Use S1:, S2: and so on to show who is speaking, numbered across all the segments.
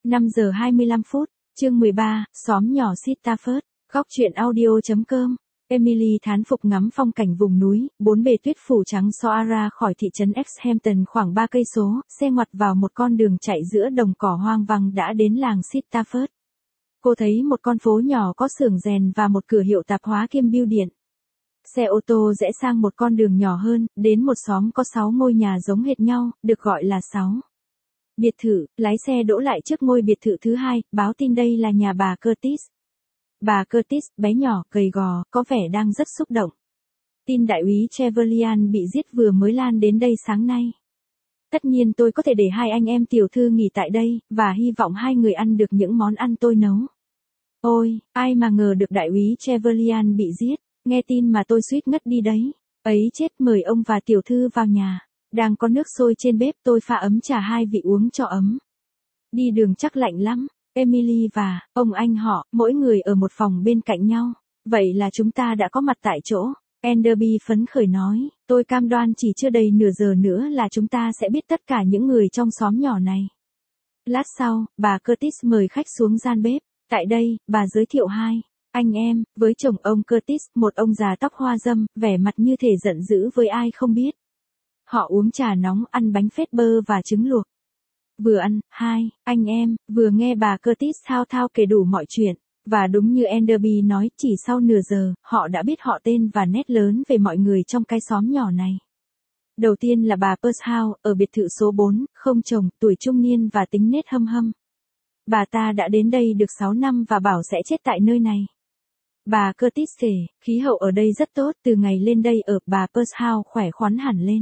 S1: 5 giờ 25 phút, chương 13, xóm nhỏ Stafford, góc truyện audio.com. Emily thán phục ngắm phong cảnh vùng núi, bốn bề tuyết phủ trắng xõa ra khỏi thị trấn Exhampton khoảng 3 cây số, xe ngoặt vào một con đường chạy giữa đồng cỏ hoang vắng đã đến làng Stafford. Cô thấy một con phố nhỏ có xưởng rèn và một cửa hiệu tạp hóa kiêm bưu điện. Xe ô tô rẽ sang một con đường nhỏ hơn, đến một xóm có 6 ngôi nhà giống hệt nhau, được gọi là 6 biệt thự. Lái xe đỗ lại trước ngôi biệt thự thứ hai, báo tin đây là nhà bà Curtis. Bà Curtis, bé nhỏ, gầy gò, có vẻ đang rất xúc động. Tin đại úy Trevelyan bị giết vừa mới lan đến đây sáng nay. Tất nhiên tôi có thể để hai anh em tiểu thư nghỉ tại đây, và hy vọng hai người ăn được những món ăn tôi nấu. Ôi, ai mà ngờ được đại úy Trevelyan bị giết, nghe tin mà tôi suýt ngất đi đấy. Ấy chết, mời ông và tiểu thư vào nhà. Đang có nước sôi trên bếp, tôi pha ấm trà hai vị uống cho ấm. Đi đường chắc lạnh lắm. Emily và ông anh họ, mỗi người ở một phòng bên cạnh nhau. Vậy là chúng ta đã có mặt tại chỗ. Enderby phấn khởi nói, tôi cam đoan chỉ chưa đầy nửa giờ nữa là chúng ta sẽ biết tất cả những người trong xóm nhỏ này. Lát sau, bà Curtis mời khách xuống gian bếp. Tại đây, bà giới thiệu hai anh em, với chồng ông Curtis, một ông già tóc hoa râm, vẻ mặt như thể giận dữ với ai không biết. Họ uống trà nóng, ăn bánh phết bơ và trứng luộc. Vừa ăn, hai anh em vừa nghe bà Curtis thao thao kể đủ mọi chuyện, và đúng như Enderby nói, chỉ sau nửa giờ, họ đã biết họ tên và nét lớn về mọi người trong cái xóm nhỏ này. Đầu tiên là bà Purcell, ở biệt thự số 4, không chồng, tuổi trung niên và tính nết hâm hâm. Bà ta đã đến đây được 6 năm và bảo sẽ chết tại nơi này. Bà Curtis kể, khí hậu ở đây rất tốt, từ ngày lên đây ở, bà Purcell khỏe khoắn hẳn lên.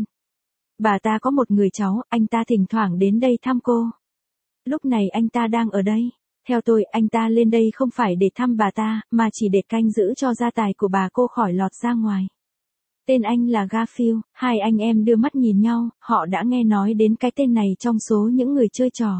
S1: Bà ta có một người cháu, anh ta thỉnh thoảng đến đây thăm cô. Lúc này anh ta đang ở đây. Theo tôi, anh ta lên đây không phải để thăm bà ta, mà chỉ để canh giữ cho gia tài của bà cô khỏi lọt ra ngoài. Tên anh là Garfield. Hai anh em đưa mắt nhìn nhau, họ đã nghe nói đến cái tên này trong số những người chơi trò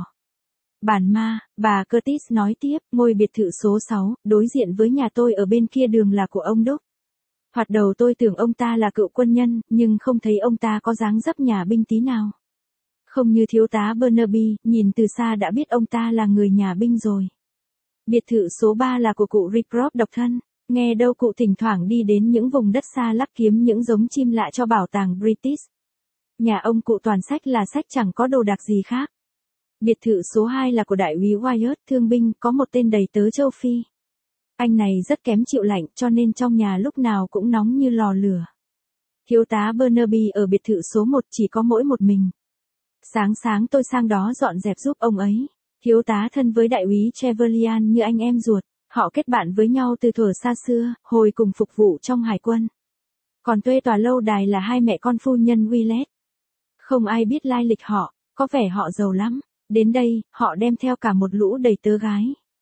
S1: bản ma. Bà Curtis nói tiếp, ngôi biệt thự số 6, đối diện với nhà tôi ở bên kia đường là của ông Đúc. Thoạt đầu tôi tưởng ông ta là cựu quân nhân, nhưng không thấy ông ta có dáng dấp nhà binh tí nào. Không như thiếu tá Burnaby, nhìn từ xa đã biết ông ta là người nhà binh rồi. Biệt thự số 3 là của cụ Rycroft độc thân. Nghe đâu cụ thỉnh thoảng đi đến những vùng đất xa lắc kiếm những giống chim lạ cho bảo tàng British. Nhà ông cụ toàn sách là sách, chẳng có đồ đạc gì khác. Biệt thự số 2 là của đại úy Wyatt, thương binh, có một tên đầy tớ châu Phi. Anh này rất kém chịu lạnh, cho nên trong nhà lúc nào cũng nóng như lò lửa. Thiếu tá Burnaby ở biệt thự số 1 chỉ có mỗi một mình. Sáng sáng tôi sang đó dọn dẹp giúp ông ấy. Thiếu tá thân với đại úy Trevelyan như anh em ruột. Họ kết bạn với nhau từ thuở xa xưa, hồi cùng phục vụ trong hải quân. Còn thuê tòa lâu đài là hai mẹ con phu nhân Willett. Không ai biết lai lịch họ, có vẻ họ giàu lắm. Đến đây, họ đem theo cả một lũ đầy tớ gái.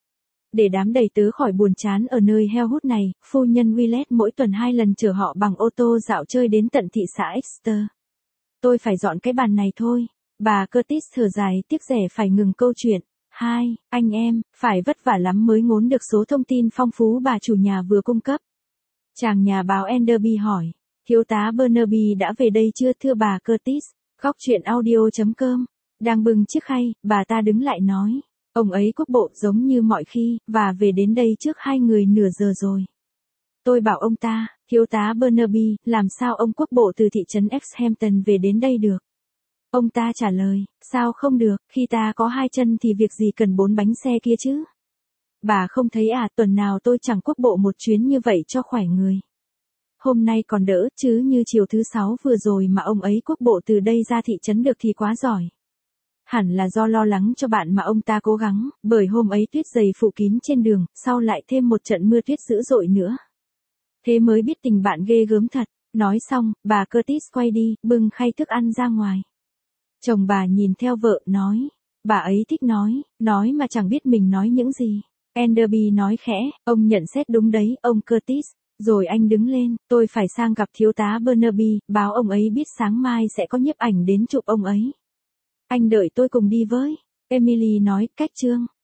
S1: Để đám đầy tớ khỏi buồn chán ở nơi heo hút này, phu nhân Willett mỗi tuần 2 lần chở họ bằng ô tô dạo chơi đến tận thị xã Exeter. Tôi phải dọn cái bàn này thôi. Bà Curtis thở dài, tiếc rẻ phải ngừng câu chuyện. Hai anh em, phải vất vả lắm mới ngốn được số thông tin phong phú bà chủ nhà vừa cung cấp. Chàng nhà báo Enderby hỏi, thiếu tá Burnaby đã về đây chưa thưa bà Curtis? Góc truyện audio.com. Đang bưng chiếc khay, bà ta đứng lại nói, ông ấy quốc bộ giống như mọi khi, và về đến đây trước hai người nửa giờ rồi. Tôi bảo ông ta, thiếu tá Burnaby, làm sao ông quốc bộ từ thị trấn Exhampton về đến đây được? Ông ta trả lời, sao không được, khi ta có 2 chân thì việc gì cần 4 bánh xe kia chứ? Bà không thấy à, tuần nào tôi chẳng quốc bộ một chuyến như vậy cho khỏe người. Hôm nay còn đỡ, chứ như chiều thứ 6 vừa rồi mà ông ấy quốc bộ từ đây ra thị trấn được thì quá giỏi. Hẳn là do lo lắng cho bạn mà ông ta cố gắng, bởi hôm ấy tuyết dày phủ kín trên đường, sau lại thêm một trận mưa tuyết dữ dội nữa. Thế mới biết tình bạn ghê gớm thật. Nói xong, bà Curtis quay đi, bưng khay thức ăn ra ngoài. Chồng bà nhìn theo vợ, nói, bà ấy thích nói mà chẳng biết mình nói những gì. Enderby nói khẽ, ông nhận xét đúng đấy, ông Curtis. Rồi anh đứng lên, tôi phải sang gặp thiếu tá Burnaby, báo ông ấy biết sáng mai sẽ có nhiếp ảnh đến chụp ông ấy. Anh đợi tôi cùng đi với. Emily nói, cách chương.